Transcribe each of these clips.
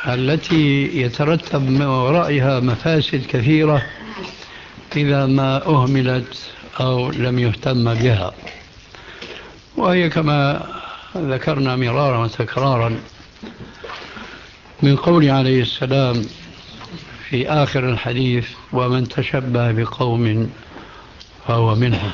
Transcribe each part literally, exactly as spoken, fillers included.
التي يترتب من ورائها مفاسد كثيرة إذا ما أهملت أو لم يهتم بها، وهي كما ذكرنا مرارا وتكرارا من قول عليه السلام في آخر الحديث: ومن تشبه بقوم فهو منهم.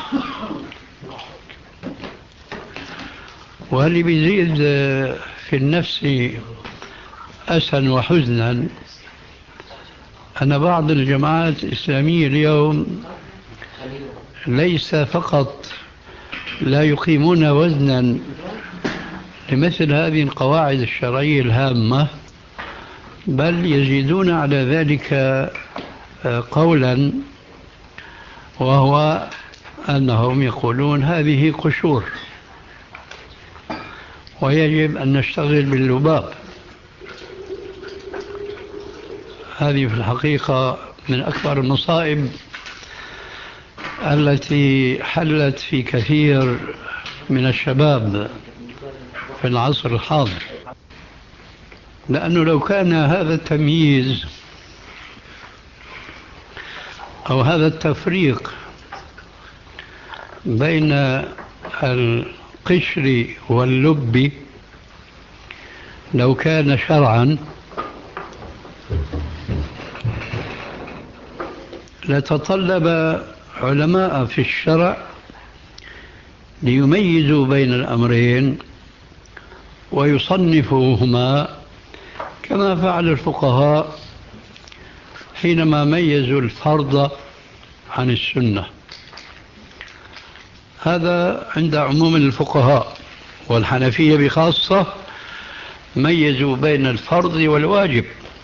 واللي بيزيد في النفس أسا وحزنا أن بعض الجماعات الإسلامية اليوم ليس فقط لا يقيمون وزنا لمثل هذه القواعد الشرعية الهامة، بل يزيدون على ذلك قولا، وهو أنهم يقولون هذه قشور ويجب أن نشتغل باللباب. هذه في الحقيقة من أكبر المصائب التي حلت في كثير من الشباب في العصر الحاضر، لأنه لو كان هذا التمييز أو هذا التفريق بين القشر واللب لو كان شرعا لتطلب علماء في الشرع ليميزوا بين الأمرين ويصنفوهما كما فعل الفقهاء حينما ميزوا الفرض عن السنة. هذا عند عموم الفقهاء، والحنفية بخاصة ميزوا بين الفرض والواجب.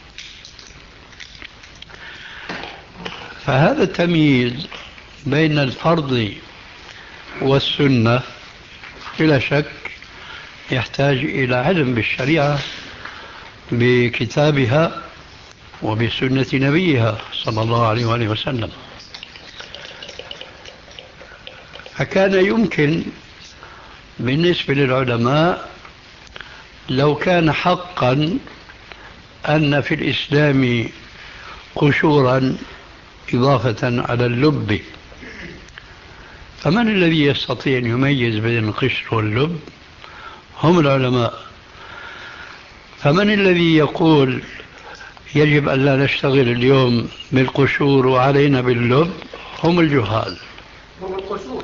فهذا التمييز بين الفرض والسنة بلا شك يحتاج إلى علم بالشريعة بكتابها وبسنة نبيها صلى الله عليه وآله وسلم. فكان يمكن بالنسبة للعلماء لو كان حقا أن في الإسلام قشورا إضافة على اللب، فمن الذي يستطيع أن يميز بين القشر واللب؟ هم العلماء. فمن الذي يقول يجب أن لا نشتغل اليوم بالقشور وعلينا باللب؟ هم الجهال. هم القشور.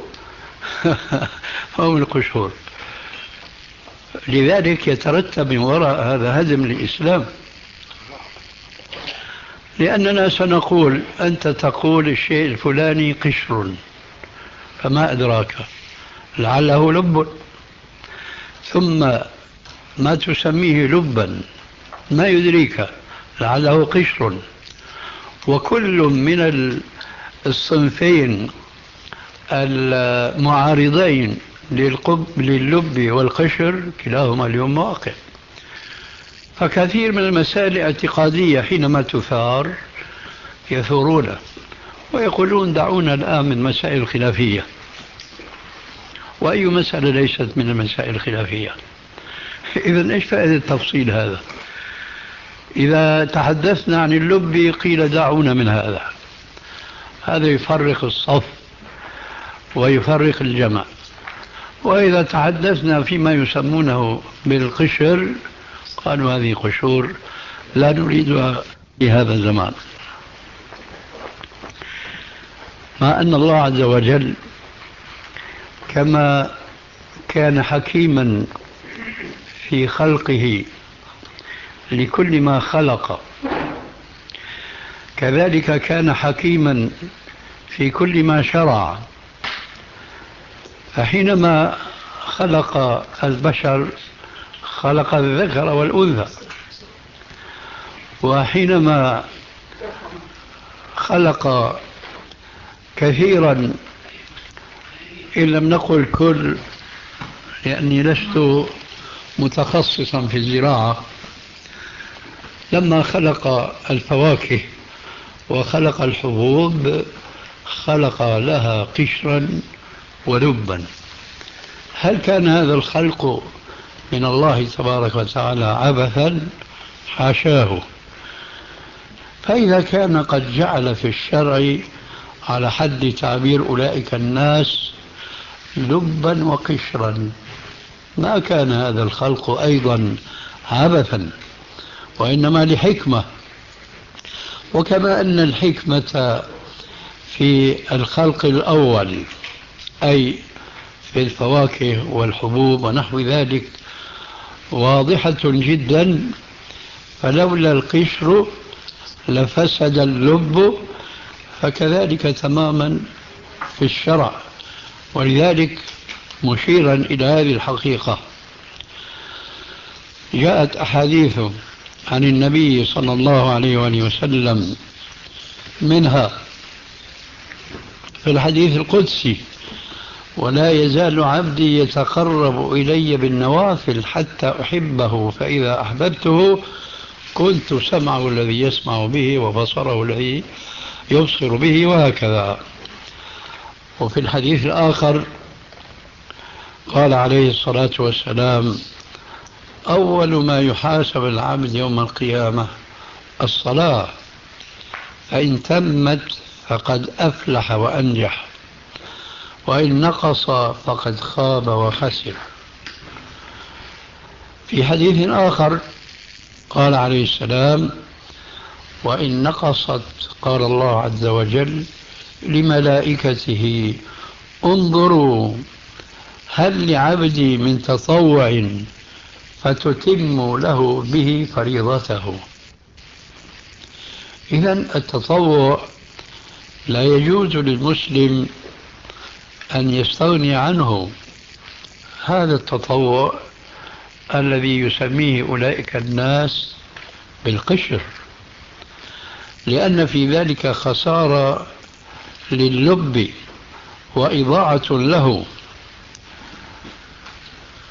هم القشور. لذلك يترتب من وراء هذا هدم الإسلام، لأننا سنقول أنت تقول الشيء الفلاني قشر، فما أدراك لعله لب، ثم ما تسميه لبا ما يدريك لعله قشر. وكل من الصنفين المعارضين لللب والقشر كلاهما اليوم واقع. فكثير من المسائل الاعتقادية حينما تثار يثورون ويقولون دعونا الآن من مسائل خلافية. وأي مسألة ليست من المسائل الخلافية؟ إذن إيش فائدة التفصيل هذا؟ إذا تحدثنا عن اللب قيل دعونا من هذا، هذا يفرق الصف ويفرق الجمع. وإذا تحدثنا فيما يسمونه بالقشر قالوا هذه قشور لا نريدها في هذا الزمان. مع أن الله عز وجل كما كان حكيما في خلقه لكل ما خلق، كذلك كان حكيما في كل ما شرع. فحينما خلق البشر خلق الذكر والأنثى، وحينما خلق كثيرا إن لم نقل كل، لأني لست متخصصا في الزراعة، لما خلق الفواكه وخلق الحبوب خلق لها قشرا ولبا. هل كان هذا الخلق من الله تبارك وتعالى عبثا؟ حاشاه. فإذا كان قد جعل في الشرع على حد تعبير أولئك الناس لبا وقشرا، ما كان هذا الخلق أيضا عبثا، وإنما لحكمة. وكما أن الحكمة في الخلق الأول أي في الفواكه والحبوب ونحو ذلك واضحة جدا، فلولا القشر لفسد اللب، فكذلك تماما في الشرع. ولذلك مشيرا إلى هذه الحقيقة جاءت أحاديث عن النبي صلى الله عليه وآله وسلم، منها في الحديث القدسي: ولا يزال عبدي يتقرب إلي بالنوافل حتى أحبه، فإذا أحببته كنت سمعه الذي يسمع به وبصره الذي يبصر به، وهكذا. وفي الحديث الآخر قال عليه الصلاة والسلام: أول ما يحاسب العبد يوم القيامة الصلاة، فإن تمت فقد أفلح وأنجح، وإن نقص فقد خاب وخسر. في حديث آخر قال عليه السلام: وإن نقصت قال الله عز وجل لملائكته: انظروا هل لعبدي من تطوع فتتم له به فريضته. إذن التطوع لا يجوز للمسلم أن يستغني عنه، هذا التطوع الذي يسميه أولئك الناس بالقشر، لأن في ذلك خسارة لللب وإضاعة له.